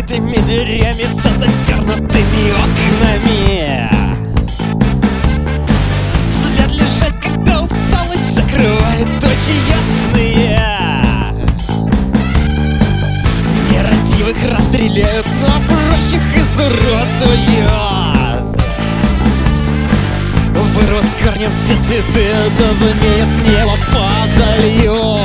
закрытыми дверями, за задернутыми окнами. Взгляд лежать, когда усталость закрывает очи ясные. Нерадивых расстреляют, но прочих изуродуют. Вырвут с корнем все цветы, да заменят небо падалью.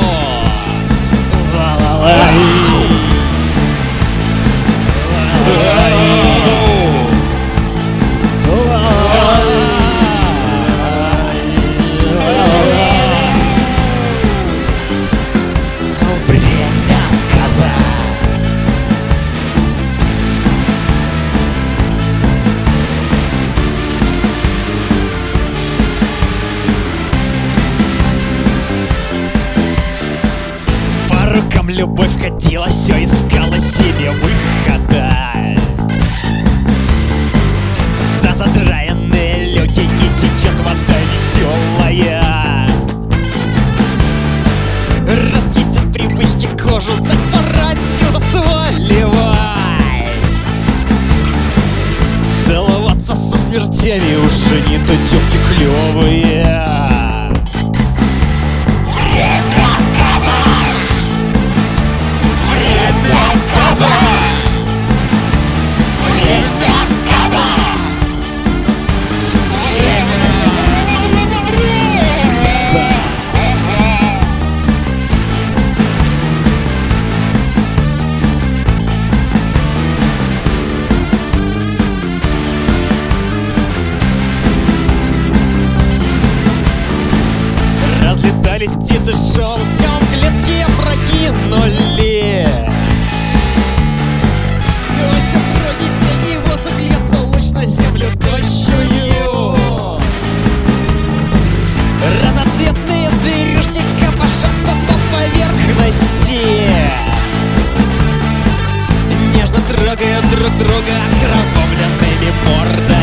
Рукам любовь ходила, все искала себе выхода. За задраенные легкие течет вода веселая. Разъедят привычки кожу, так пора отсюда сваливать. Целоваться со смертями уже не тутевки клевые. Разлетались птицы шелком, клетки опрокинули. Сквозь упруги тени воздух льется луч на землю тощую. Разноцветные зверюшки копошатся по поверхности, нежно трогая друг друга окровавленными мордами.